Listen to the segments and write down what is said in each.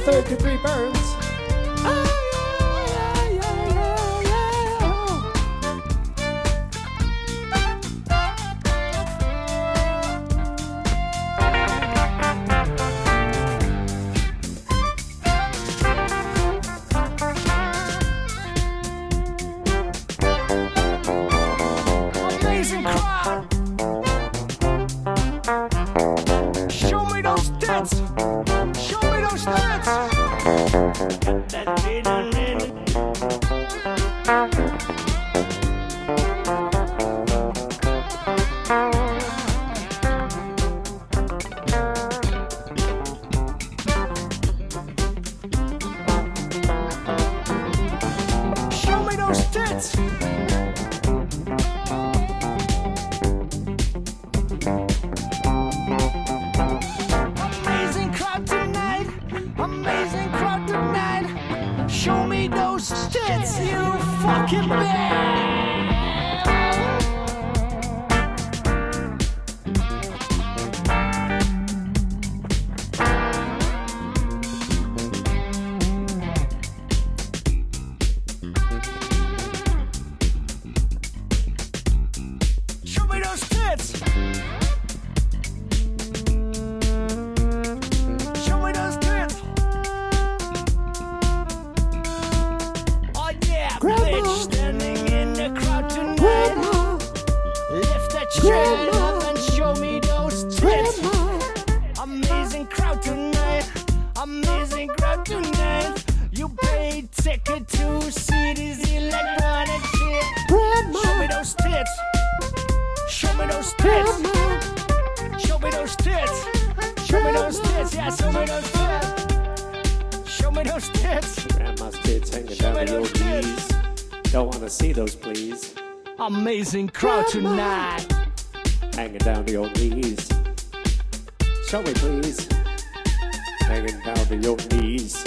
third degree burns. Amazing crowd tonight. Hanging down to your knees. Show me, please. Hanging down to your knees.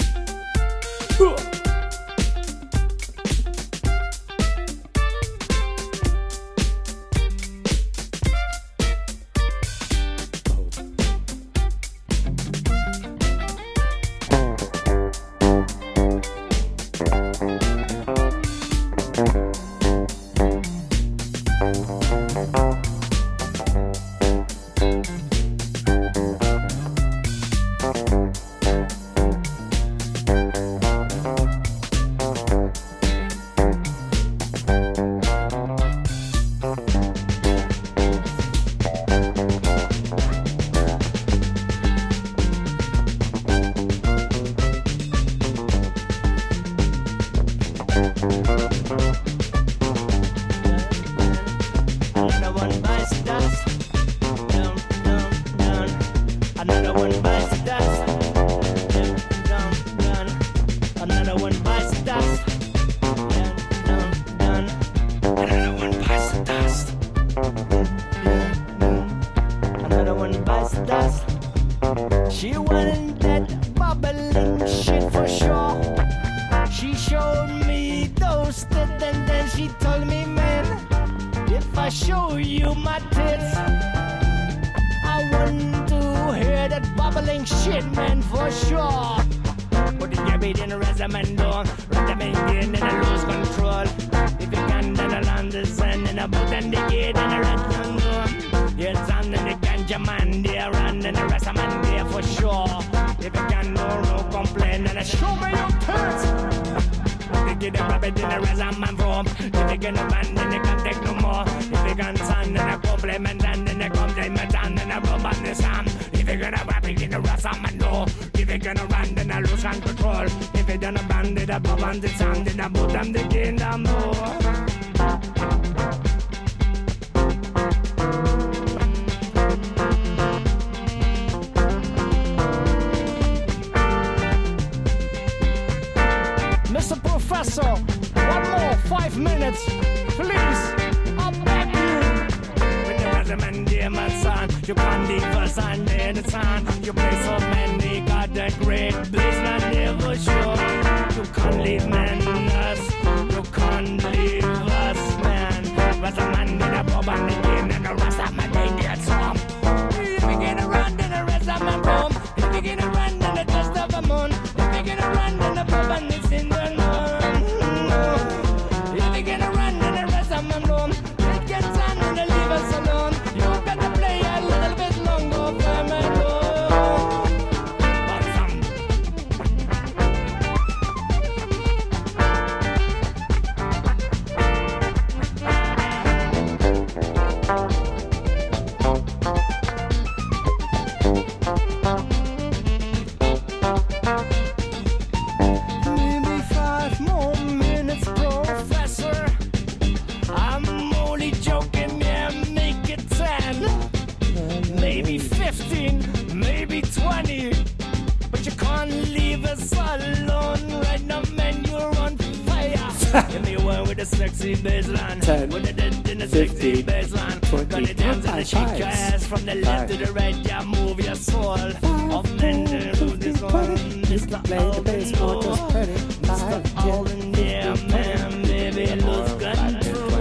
Mr. Professor, one more 5 minutes, please. I'll beg you. When the regimen, dear my son, you can't leave us under the sun. You play so many, got that great bliss, not never sure. You can't leave man us, you can't leave us, man. Rastaman did a pub and the game, and the Rastaman they get some. If you get around, then the Rastaman roam. If you get around, then the dust of the moon. the sexy baseline. 10, With the dent in the 15, sexy baseline. 20, Got the dance and the shake your ass from the left to the right. Yeah, move your soul. Up and down this one. Mr. play the bass or just Alden, put it. Mr. Alden, yeah, man, baby, lose control.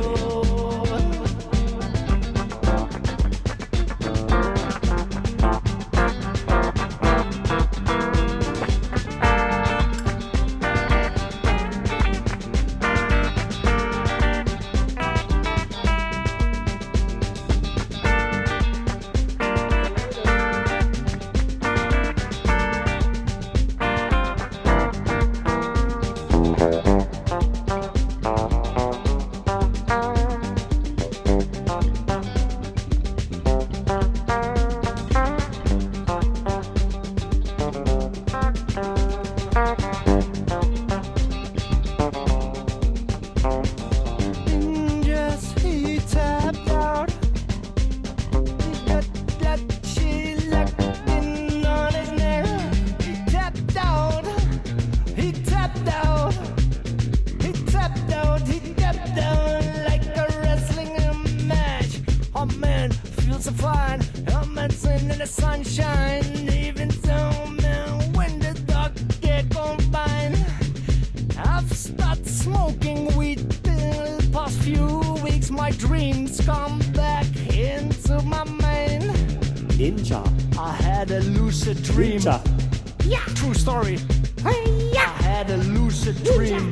Sunshine, even though, man, when the dark get combined, I've started smoking weed the past few weeks. My dreams come back into my mind. Ninja. I had a lucid dream. Ninja. Yeah, true story. I had a lucid dream.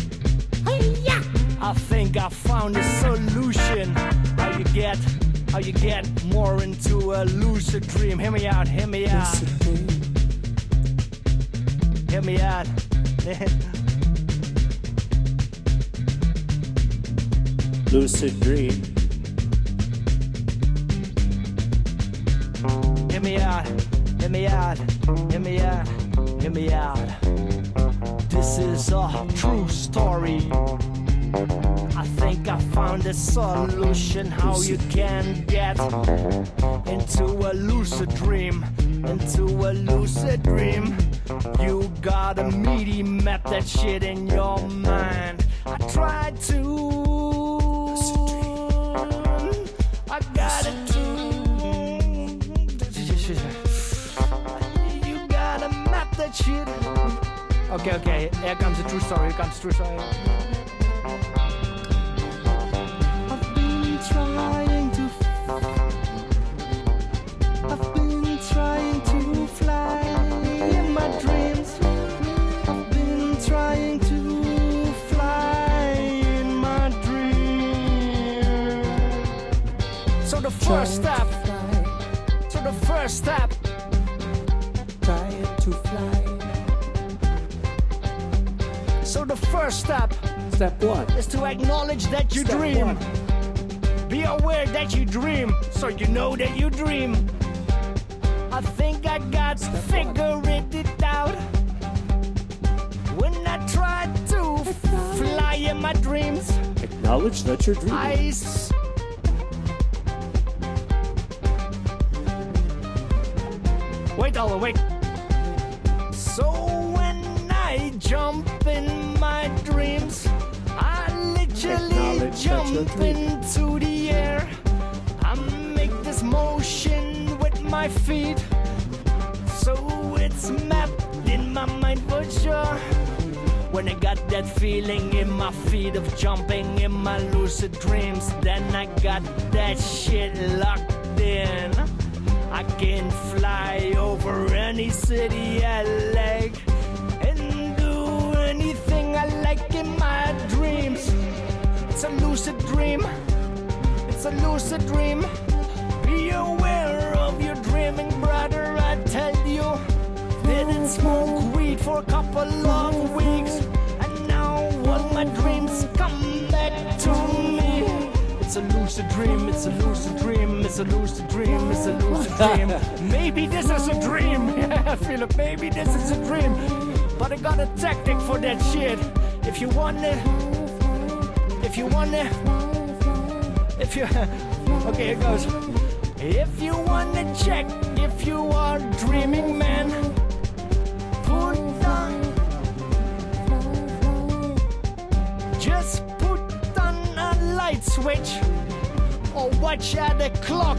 I think I found a solution. How you get more into a lucid dream. Hear me out, hear me out. Hear me out. Lucid dream. Hear me out, hear me out, hear me out, hear me out. This is a true story. I think I found a solution how you can get into a lucid dream. Into a lucid dream. You gotta meaty map that shit in your mind. I tried to. I got it too. You gotta map that shit. Okay, here comes the true story, here comes the true story. First step. So the first step. Trying to fly. So the first step. Step one is to acknowledge that you Step dream. One. Be aware that you dream, so you know that you dream. I think I got to figure it out. When I tried to fly in my dreams, acknowledge that you're dreaming. Wait, Ola, wait. So when I jump in my dreams, I literally jump into the air. I make this motion with my feet, so it's mapped in my mind for sure. When I got that feeling in my feet of jumping in my lucid dreams, then I got that shit locked in. I can fly over any city I like and do anything I like in my dreams. It's a lucid dream. It's a lucid dream. Be aware of your dreaming, brother. I tell you, didn't smoke weed for a couple of weeks, and now all my dreams come back to me. It's a lucid dream, it's a lucid dream, it's a lucid dream, it's a lucid dream. Maybe this is a dream. Yeah, I feel it. Maybe this is a dream. But I got a tactic for that shit. If you want it, if you want it, if you. Okay, here goes. If you want to check if you are dreaming, man, put on. Just put switch or watch at the clock.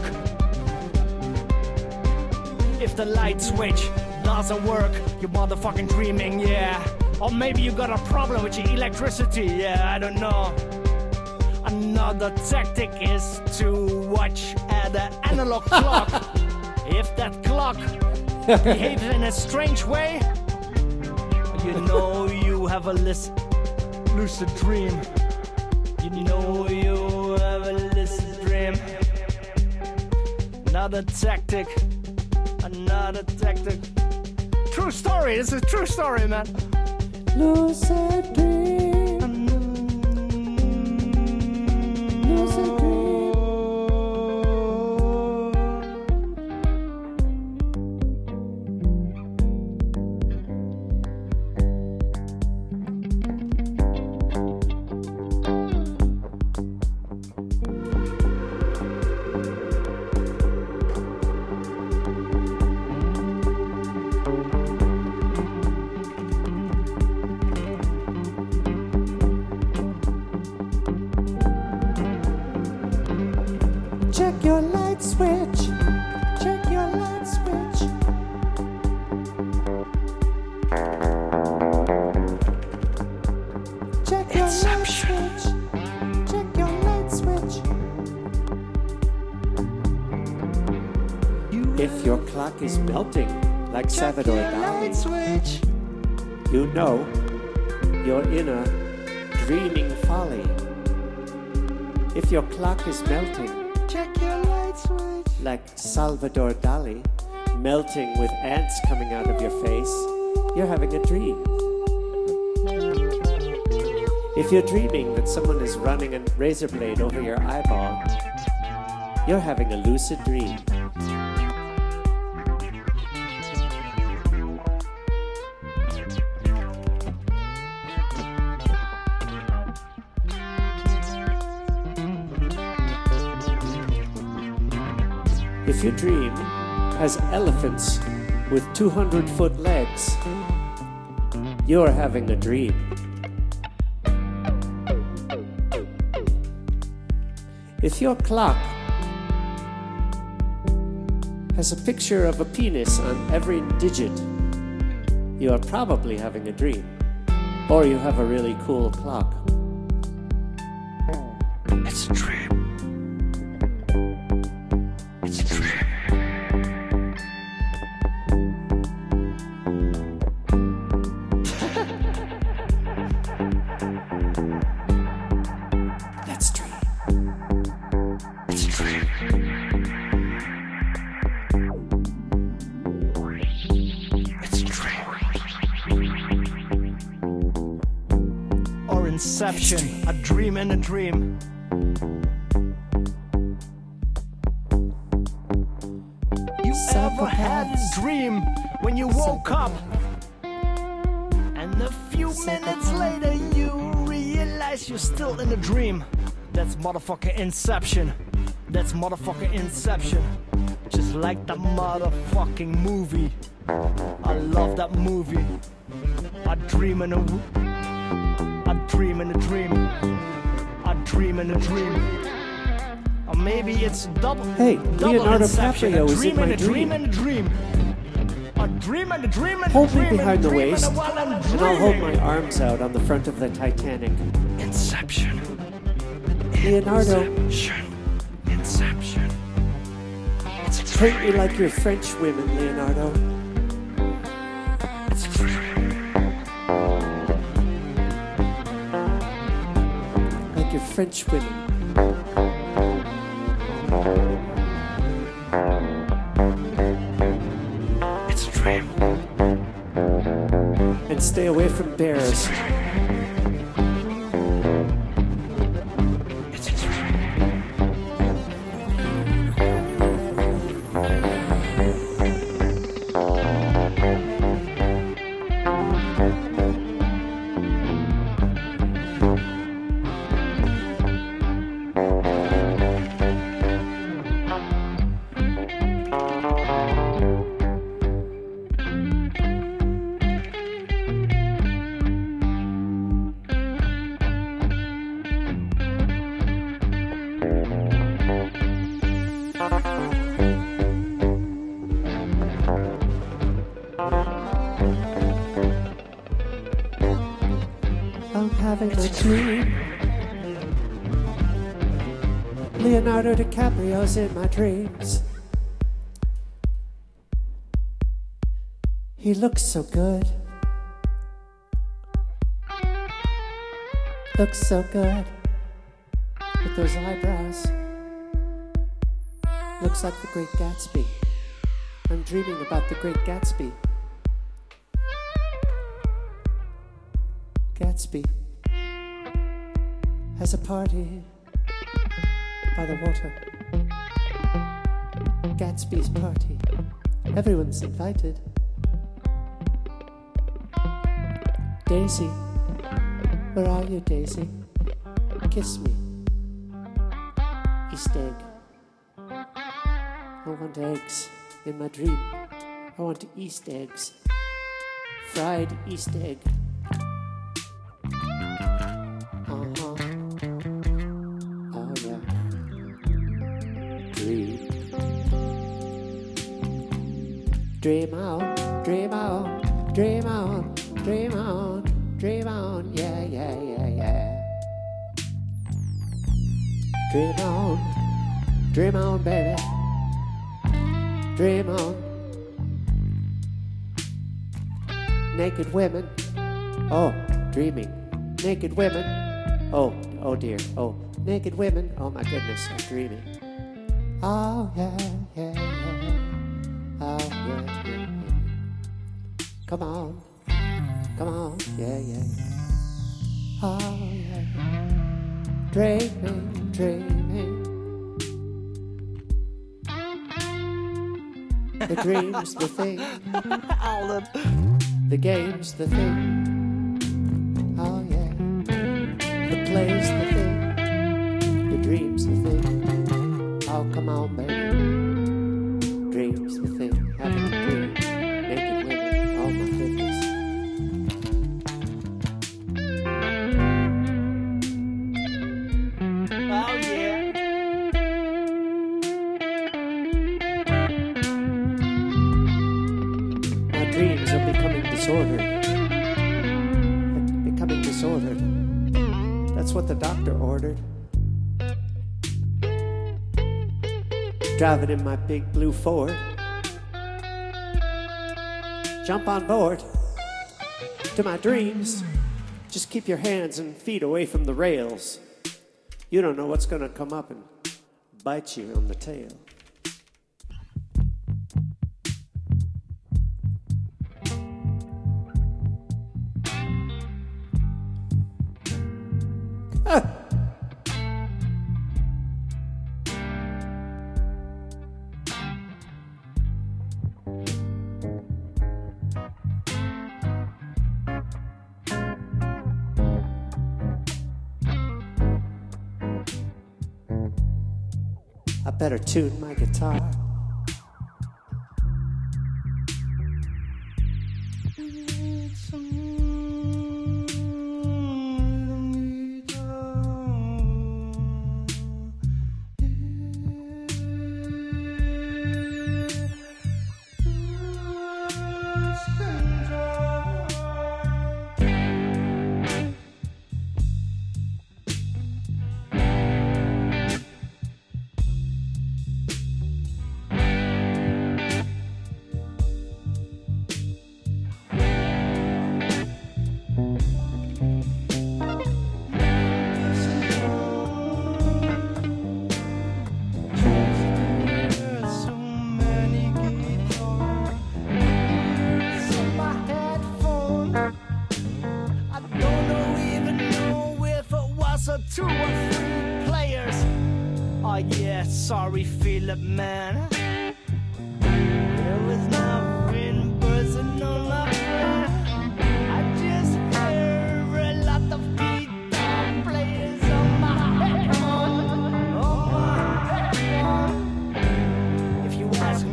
If the light switch doesn't work, you're motherfucking dreaming, yeah. Or maybe you got a problem with your electricity, yeah, I don't know. Another tactic is to watch at the analog clock. If that clock behaves in a strange way, you know you have a lucid dream. You know you have a lucid dream. Another tactic. Another tactic. True story. This is a true story, man. Lucid dream. Lucid dream. Check your light switch. Check your light switch. Check your light switch. Check your light switch. If your clock is melting like Salvador Dali, you know you're in a dreaming folly. If your clock is melting Check your light switch. like Salvador Dali, melting with ants coming out of your face, you're having a dream. If you're dreaming that someone is running a razor blade over your eyeball, you're having a lucid dream. If your dream has elephants with 200-foot legs, you're having a dream. If your clock has a picture of a penis on every digit, you are probably having a dream. Or you have a really cool clock. It's a dream. It's a dream. Let's dream. It's a dream. It's a dream. Or Inception, a dream in a dream. You ever had a dream when you woke up and a few minutes later you realize you're still in a dream? That's motherfucking Inception. That's motherfucking Inception. Just like the motherfucking movie. I love that movie. I dream in a dream in a dream. I dream in a dream. Or maybe it's double. Hey, double Leonardo Inception. DiCaprio A is in dream my and a dream dream. and a dream. A dream and a dream and a Hold me dream and a behind the dream waist, and while I'm and I'll hold my dreaming. arms out on the front of the Titanic. Inception. Leonardo, Inception. Inception. It's a treat me like your French women, Leonardo. It's a dream. Like your French women. It's a dream. And stay away from bears. It's a dream. I'm having a dream. Leonardo DiCaprio's in my dreams. He looks so good. Looks so good with those eyebrows. Looks like the Great Gatsby. I'm dreaming about the Great Gatsby. Gatsby has a party by the water. Gatsby's party. Everyone's invited. Daisy, where are you, Daisy? Kiss me. East egg. I want eggs in my dream. I want East eggs. Fried East egg. Uh-huh. Oh yeah. Dream. Dream on, dream on, dream on, dream on, dream on, yeah, yeah, yeah, yeah. Dream on, baby. Dream on. Naked women. Oh, dreaming. Naked women. Oh dear. Oh, naked women. Oh my goodness, I'm dreaming. Oh yeah, yeah, yeah. Oh yeah, yeah, yeah. Come on, yeah, yeah, yeah. Oh yeah. Dreaming, dreaming. The dream's the thing. All of The game's the thing. Oh yeah. The play's the thing. The dream's the thing. Oh come on, baby. Dream's the thing. Having a dream. Naked women. Oh my goodness. oh yeah. My dreams are becoming disordered. Becoming disordered. That's what the doctor ordered. Driving in my big blue Ford. Jump on board to my dreams. Just keep your hands and feet away from the rails. You don't know what's gonna come up and bite you on the tail. I better tune my guitar. Two or three players. Oh yeah, sorry Philip man. There was nothing personal, my friend. I just hear a lot of guitar players on my headphone. If you ask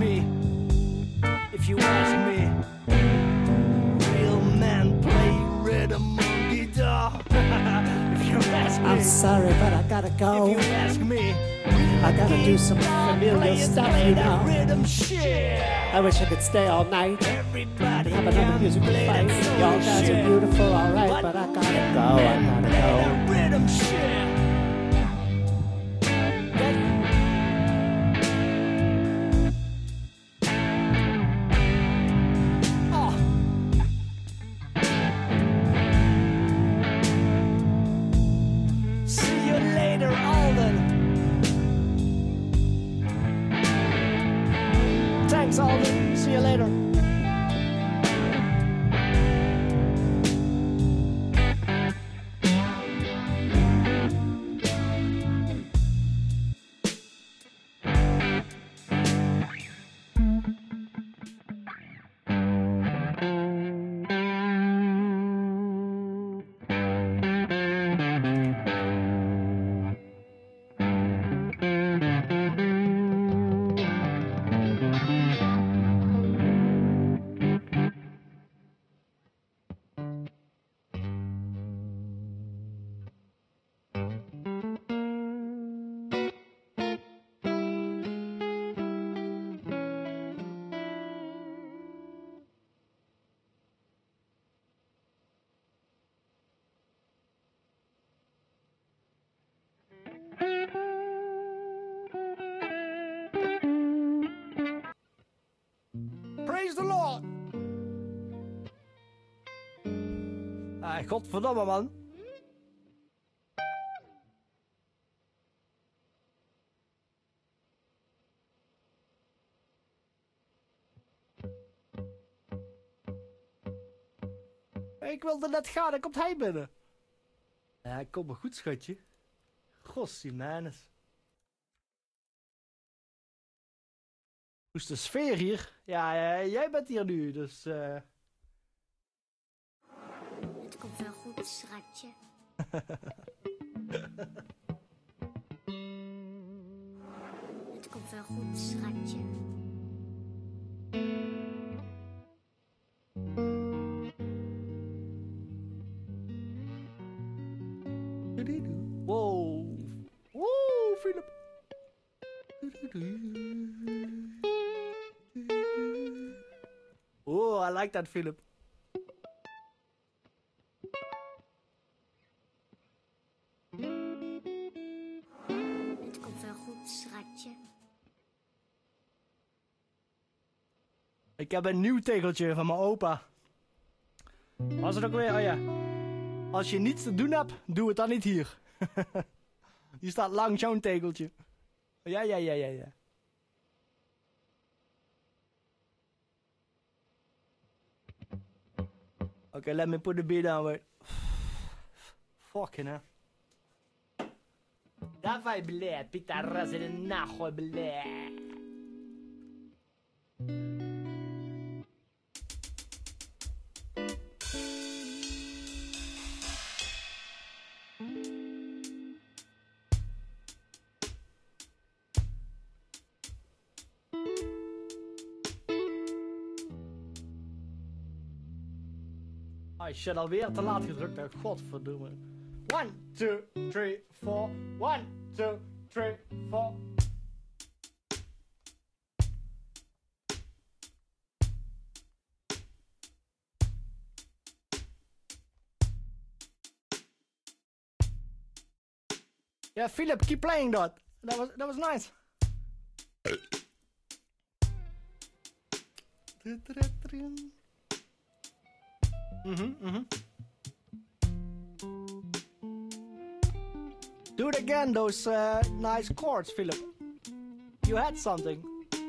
me, real men play rhythm on guitar. I'm sorry, but I gotta go. If you ask me, I gotta do some familiar stuff, you know. Rhythm shit. I wish I could stay all night Everybody and have another musical fight. Y'all guys are beautiful, alright, but I gotta go, I gotta go. Rhythm shit. See you later, Alden. Thanks, Alden. See you later. Praise the Lord. Godverdomme, man. Ik wilde net gaan, dan komt hij binnen. Ja, kom maar goed, schatje. Gossiemanes. Hoe is de sfeer hier? Ja, jij bent hier nu, dus... Het komt wel goed, schatje. Het komt wel goed, schatje. Wow. Wow, Philip. Oh, I like that, Philip. Het komt wel goed, schatje. Ik heb een nieuw tegeltje van mijn opa. Was het ook weer? Oh ja. Als je niets te doen hebt, doe het dan niet hier. Hier staat lang zo'n tegeltje. Ja. Okay, let me put the beat down, wait. Fucking hell. Давай, блядь, пидорасы, нахуй, блядь. Ik shit alweer te laat gedrukt, hè. Godverdomme. 1, 2, 3, 4. 1, 2, 3, 4. Yeah, Philip, keep playing that. That was nice. Do it again, those nice chords, Philip. You had something.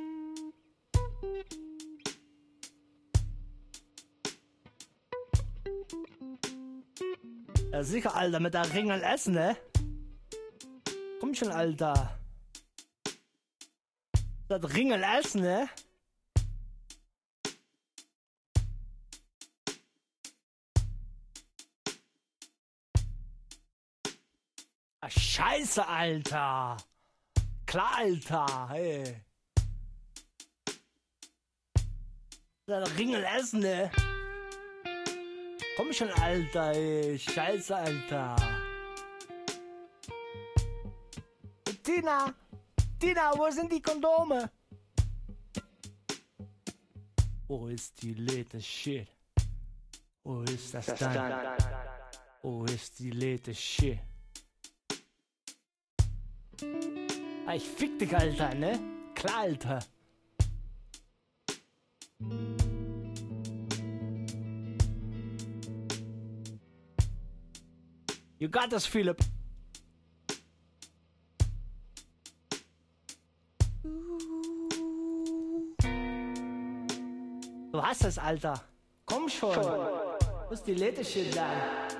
Ja, sicher, Alter, mit der Ringel essen, ne? Komm schon, Alter. Das Ringel essen, ne? Ah, Scheiße, Alter. Klar, Alter, hey. Das Ringel essen, ne? Komm schon, Alter, ey. Scheiße, Alter. Tina! Tina, waar zijn die condomen? Oh, is die late shit? Oh, is dat staan? Oh, is die late shit? Ich fick dich, Alter, ne? Klar, Alter. You got this, Philip. Du hast es, Alter. Komm schon. Wo ist die Shit da?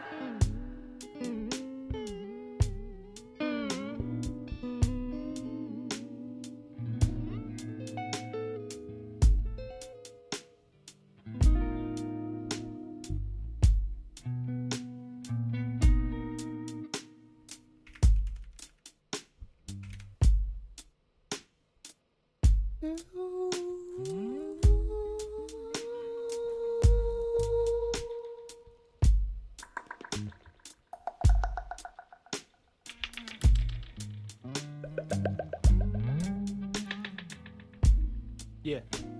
Yeah.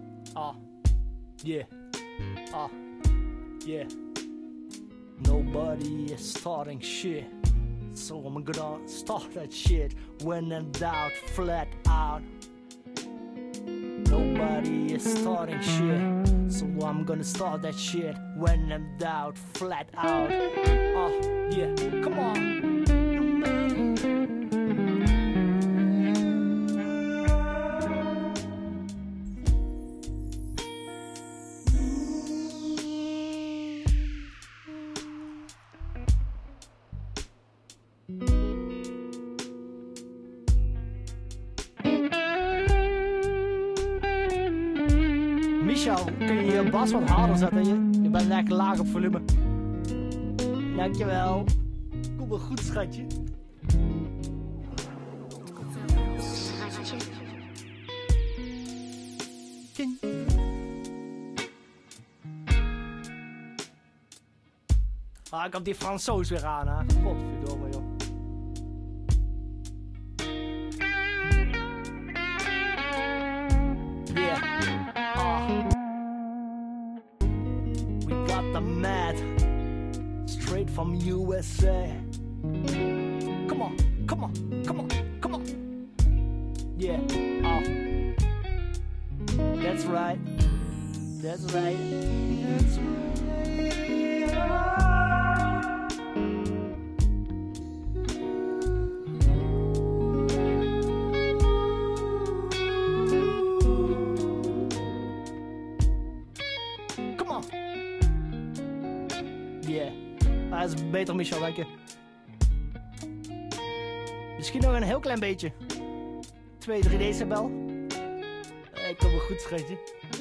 Yeah. Yeah. Nobody is starting shit, so I'm gonna start that shit. When in doubt, flat out. Nobody is starting shit, so I'm gonna start that shit. When in doubt, flat out. Yeah, come on. Michel, kun je je bas wat harder zetten? Je bent lekker laag op volume. Dankjewel. Kom wel goed, schatje. King. Ik heb die Fransoos weer aan, hè. Godverdomme, joh. Straight from USA. Come on, come on, come on, come on. Yeah, that's right. That's right. That's right. Come on. Yeah. Dat is beter, Michel, dank je. Misschien nog een heel klein beetje. 2-3 decibel. Ik kom wel goed, schatje.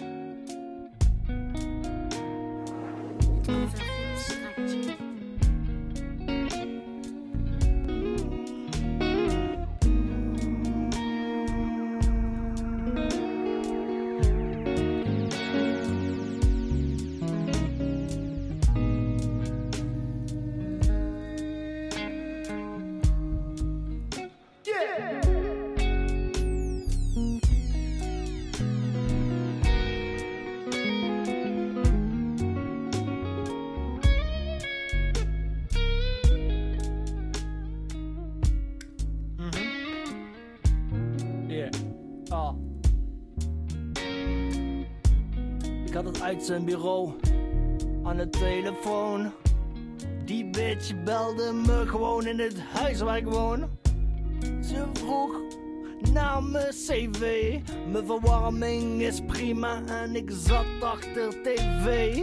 Ik had het uit zijn bureau aan de telefoon. Die bitch belde me gewoon in het huis waar ik woon. Ze vroeg naar mijn cv. Mijn verwarming is prima en ik zat achter tv.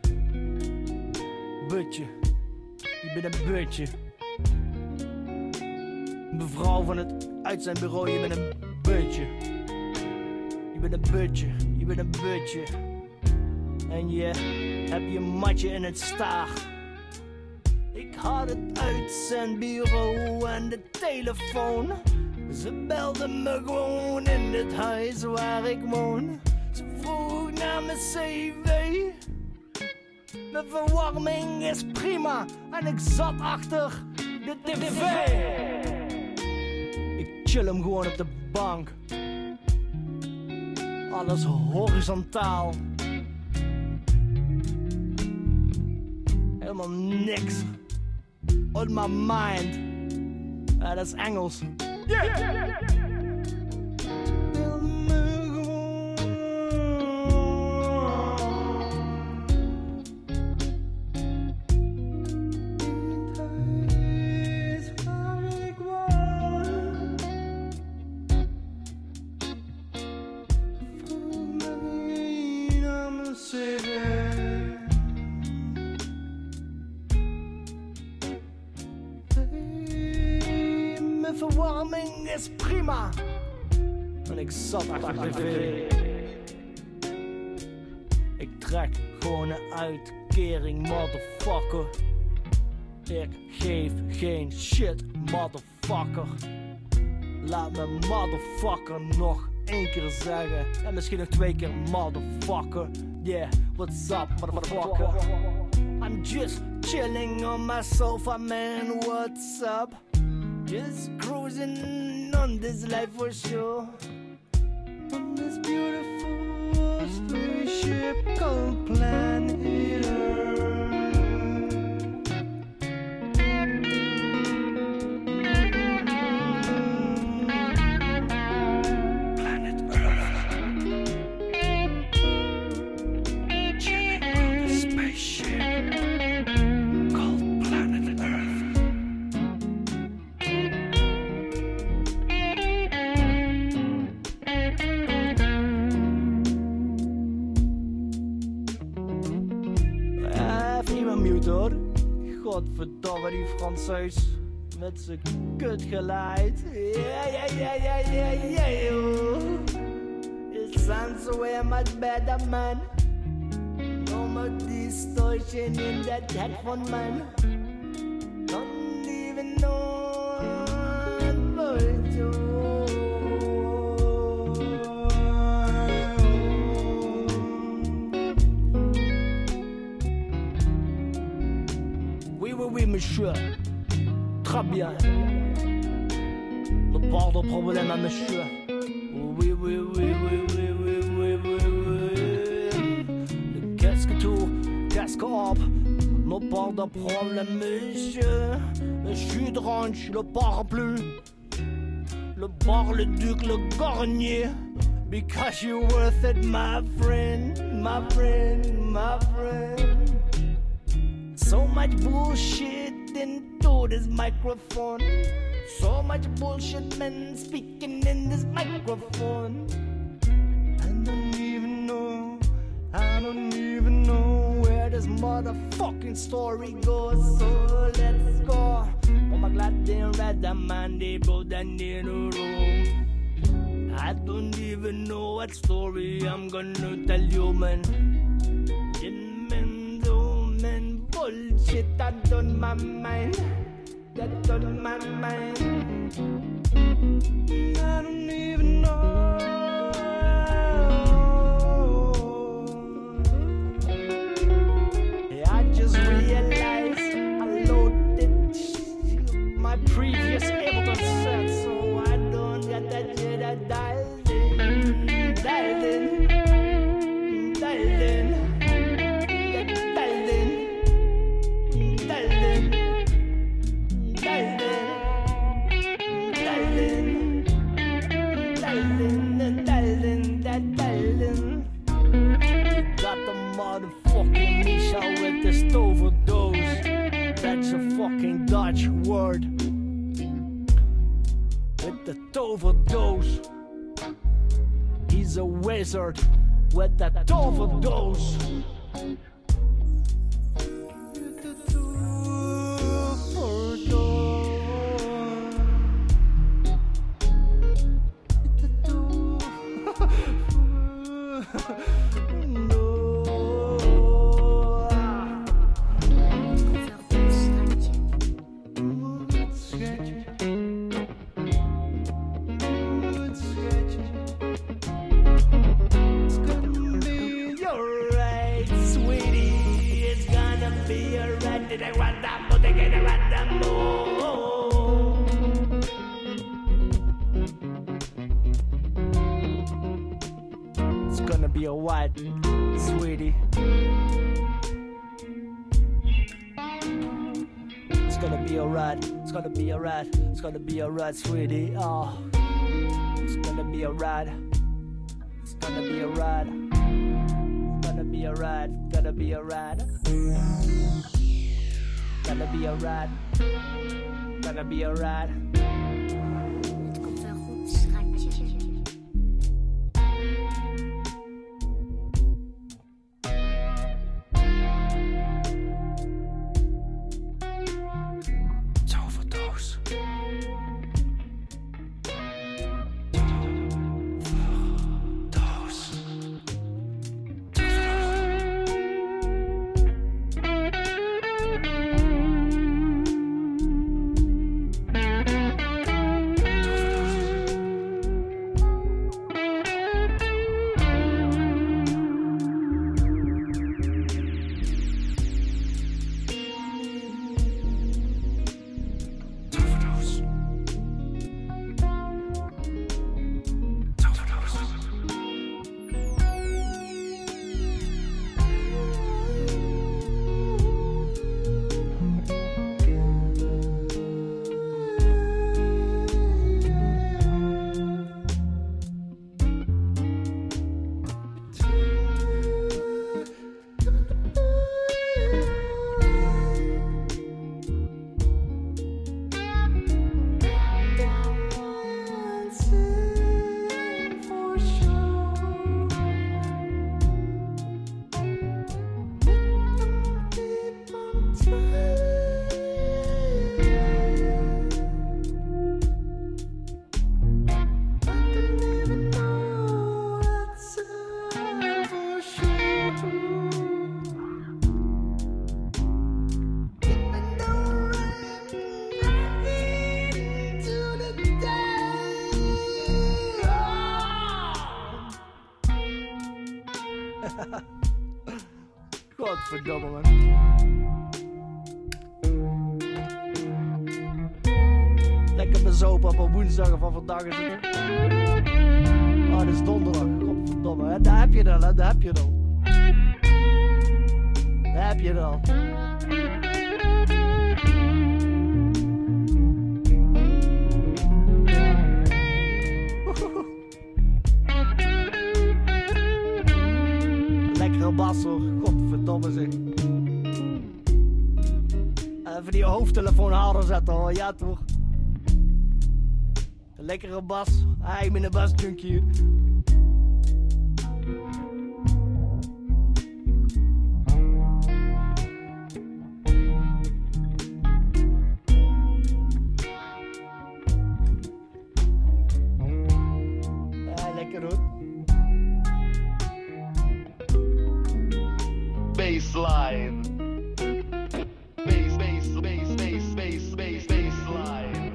Butje, je bent een butje. Mevrouw van het uit zijn bureau, je bent een butje. Je bent een butje, je bent een butje. En je hebt je matje in het staag. Ik had het uit zijn bureau en de telefoon. Ze belde me gewoon in het huis waar ik woon. Ze vroeg naar mijn cv. Mijn verwarming is prima en ik zat achter de tv. Ik chill hem gewoon op de bank. Alles horizontaal. Helemaal niks. On my mind. Dat is Engels. Yeah. Verwarming is prima. En ik zat achter tv. Ik trek gewoon een uitkering, motherfucker. Ik geef geen shit, motherfucker. Laat me motherfucker nog 1 keer zeggen. En misschien nog 2 keer motherfucker. Yeah, what's up, motherfucker? I'm just chilling on my sofa, man, what's up? Just cruising on this life for sure. On this beautiful spaceship called Planet Earth. Planet Earth. Chilling on this spaceship called Planet Earth. Hoor. Godverdomme die Franseus met zijn kutgeluid. Yeah, it sounds so much better, man. No more distortion in that headphone, man. Don't even know what you. Oui, monsieur. Très bien. Pas de problème, monsieur. Oui. Qu'est-ce que tout, qu'est-ce qu'op? Pas de problème, monsieur. Je suis de ranch, le parapluie. Le bar, le duc, le garnier. Because you're worth it, my friend. So much bullshit into this microphone. So much bullshit men speaking in this microphone. I don't even know where this motherfucking story goes. So let's go. Oh my glad they read the man, they brought that in the room. I don't even know what story I'm gonna tell you, man. Bullshit, that on my mind. I don't even know. I just realized I loaded my previous Ableton set, so I don't get that shit dialed in. Motherfucking Misha with this overdose. That's a fucking Dutch word. With the overdose. He's a wizard with that overdose. gonna be alright, sweetie. It's gonna be alright, it's gonna be alright, it's gonna be alright, sweetie. Oh, it's gonna be alright, it's gonna be alright, it's gonna be alright, gonna be alright, gonna be alright, gonna be alright. Het komt wel goed, schatje. Toverdoos. Godverdomme, man. Lekker bezopen op een woensdag of vandaag is het. Oh, het is donderdag. Godverdomme, hè? Daar heb je het al, hè? Daar heb je het al. Daar heb je het al. Lekkere bas hoor, godverdomme zeg. Even die hoofdtelefoon harder zetten hoor, ja toch. Een lekkere bas, ik ben een basjunkie hier. Lekker hoor. Baseline. Baseline.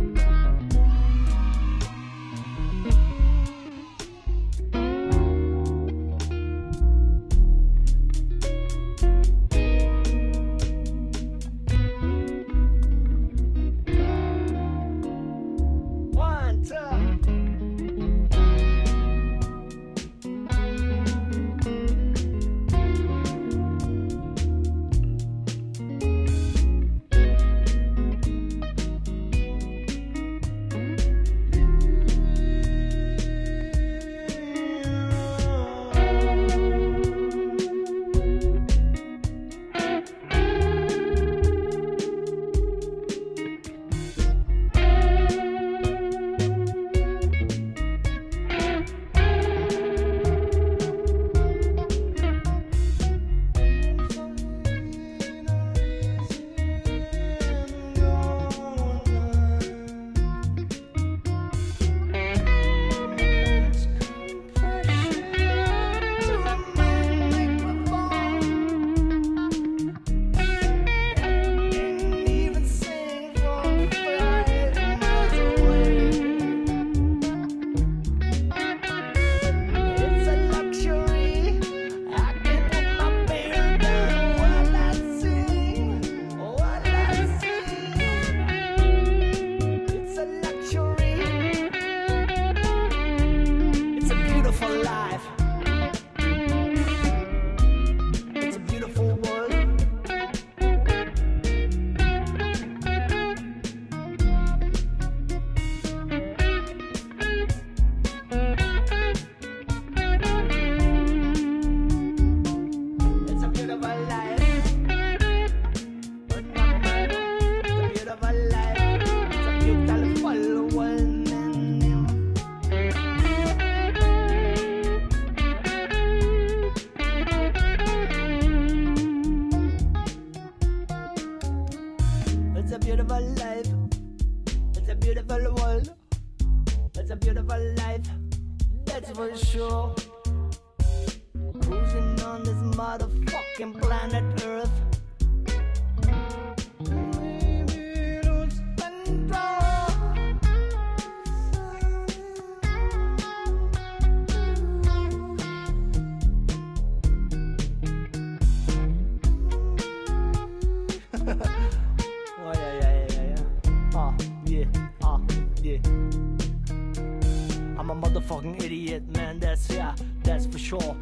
One, two. It's a beautiful life, that's for sure. Cruising on this motherfucking planet Earth. Maybe lose control. Oh yeah. Yeah. I'm a motherfucking idiot, man. That's for sure.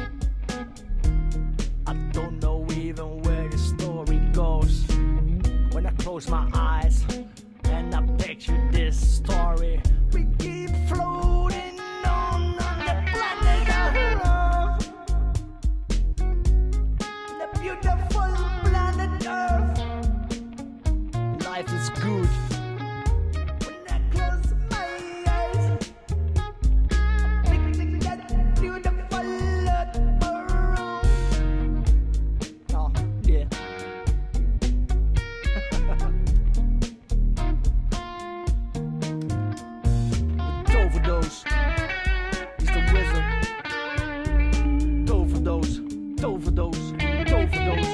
I don't know even where the story goes. When I close my eyes and I picture this story, we keep floating on the planet of love, the beautiful planet Earth. Life is good. When I close my eyes, I'm picturing that beautiful earth around. Oh, yeah. Overdose. He's the wizard. Overdose. Overdose. Overdose.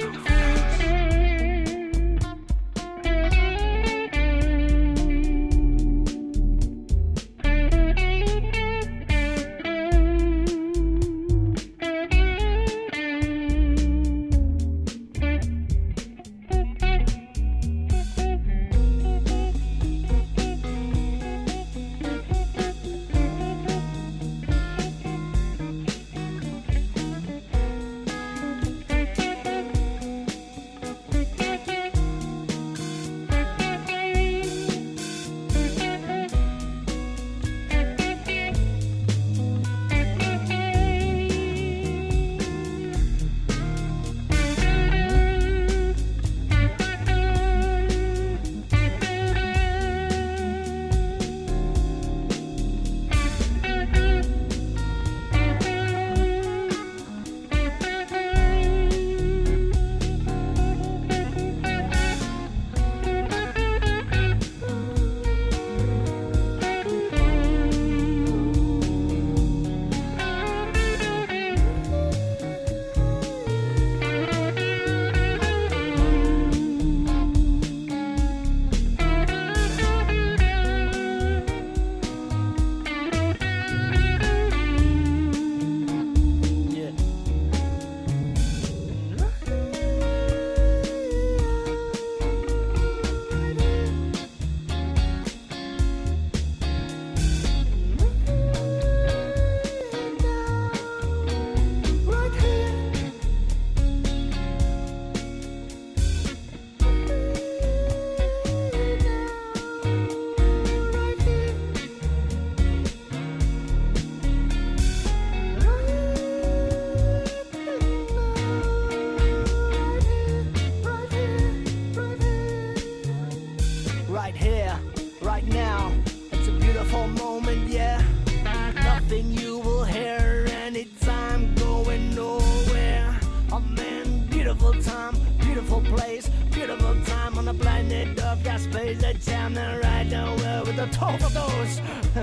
Right here, right now, it's a beautiful moment, yeah. Nothing you will hear anytime, going nowhere. Oh man, beautiful time, beautiful place, beautiful time on the planet of your space. The time to ride the world with the top of those.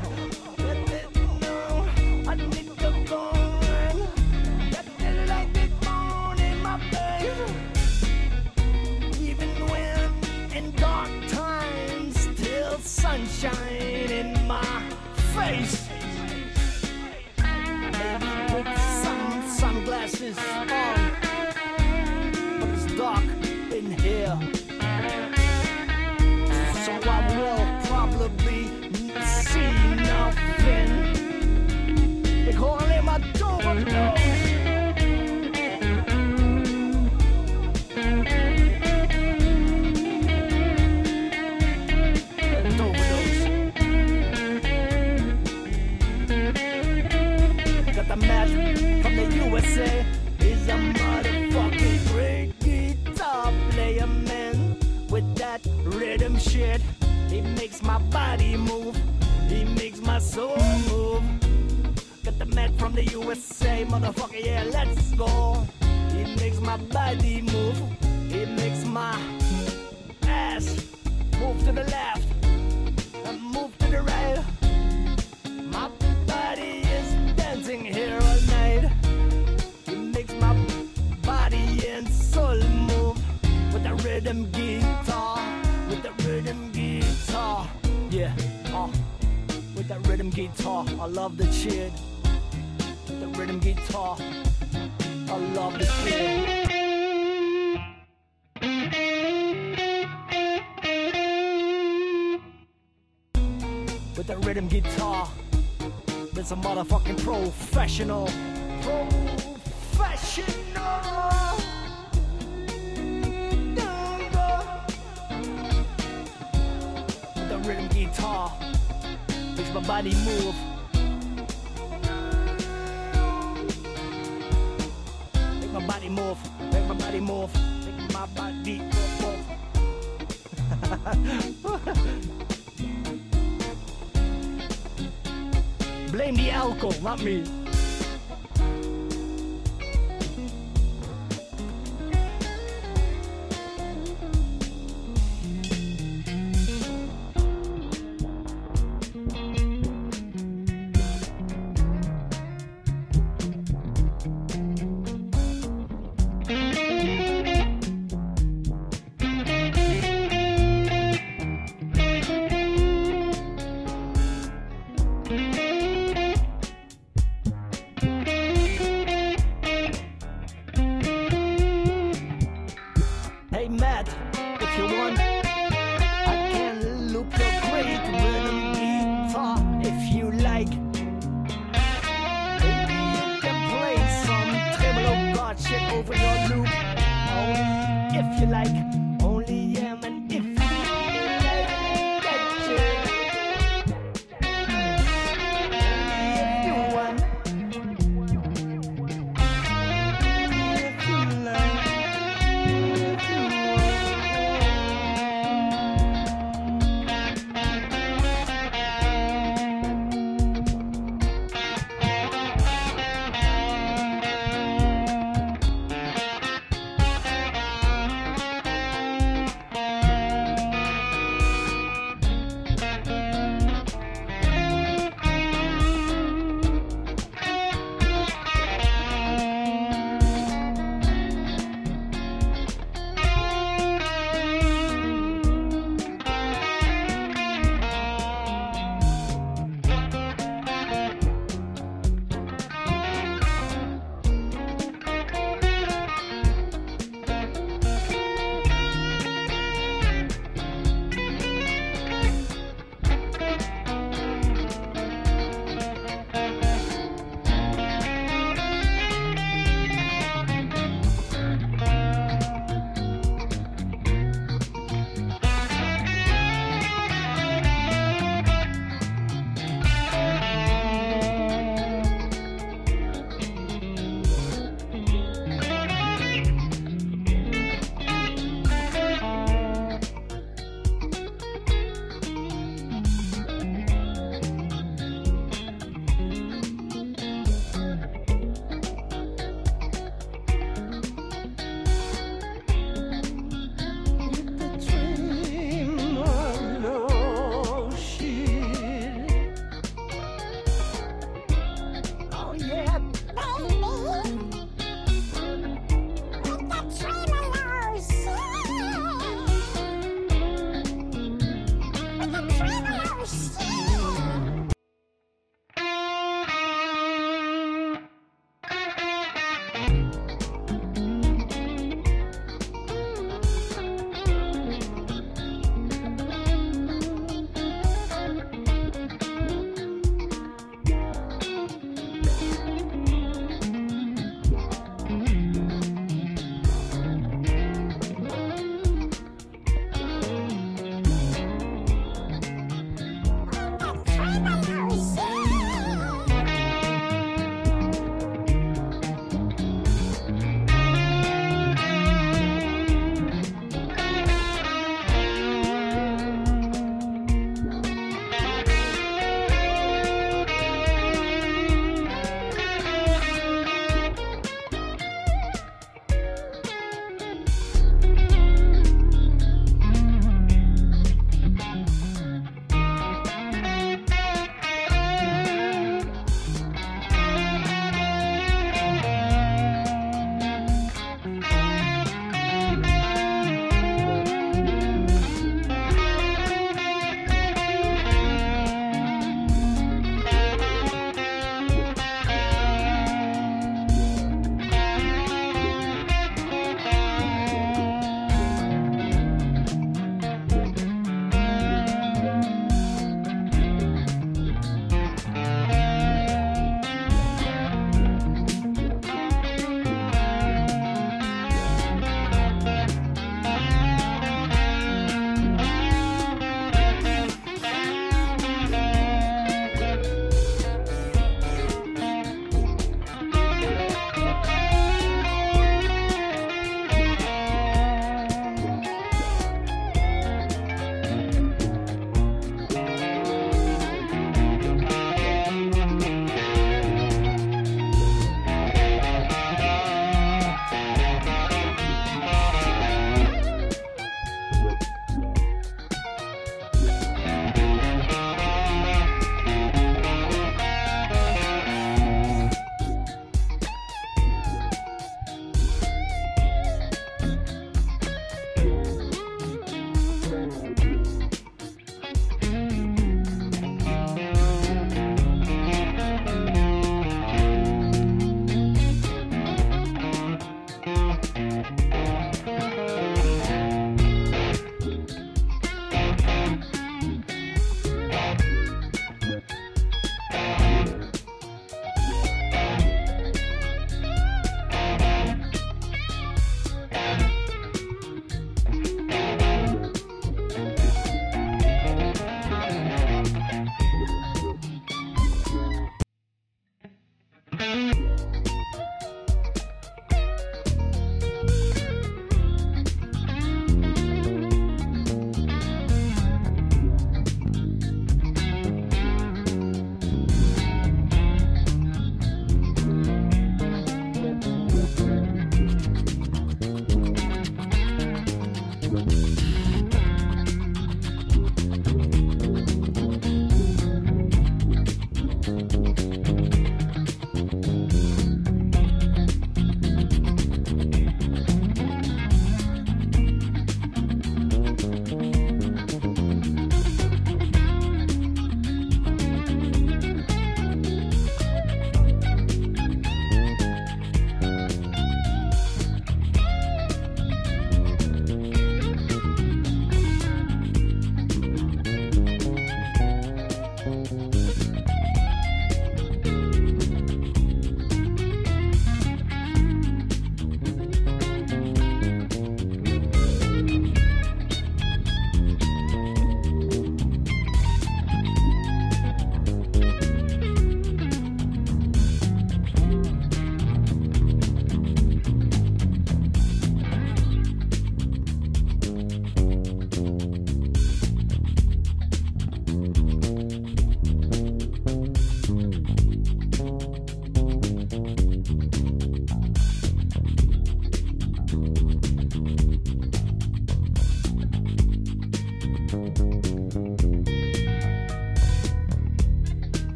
I need to go and get the light is on in my face. Even when in dark times, still sunshine in my face. Maybe put some sunglasses on, but it's dark in here, so I will probably see nothing. They call it my overdose. Got the Matt from the USA. He's a motherfucking great guitar player, man. With that rhythm shit, he makes my body move. He makes my soul move. Got the Matt from the USA, motherfucker, yeah, let's go. He makes my body move. He makes my ass move to the left and move to the right. guitar, I love the shit. The rhythm guitar, I love the shit. With the rhythm guitar, it's a motherfucking professional. Professional. With the rhythm guitar, makes my body move. Make my body move. Make my body move. Make my body move. Blame the alcohol, not me. Hey Matt, if you want, I can loop your great rhythm guitar if you like. Maybe you can play some tremolo god shit over your loop. Only if you like, only yeah man, if you like that shit. Only if you want. If you like.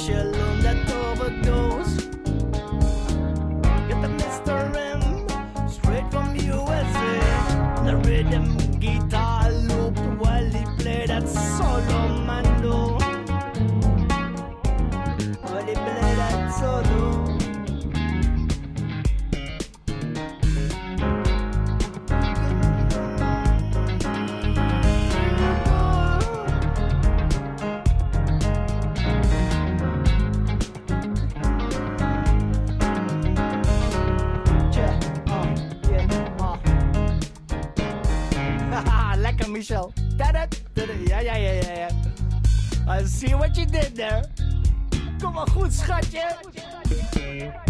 Michelle on that overdose. Get the Mr. M straight from USA. The rhythm guitar loop while he played that solo mando. While he played that solo. Lekker, Michel. Ja. I see what you did there. Kom maar goed, schatje.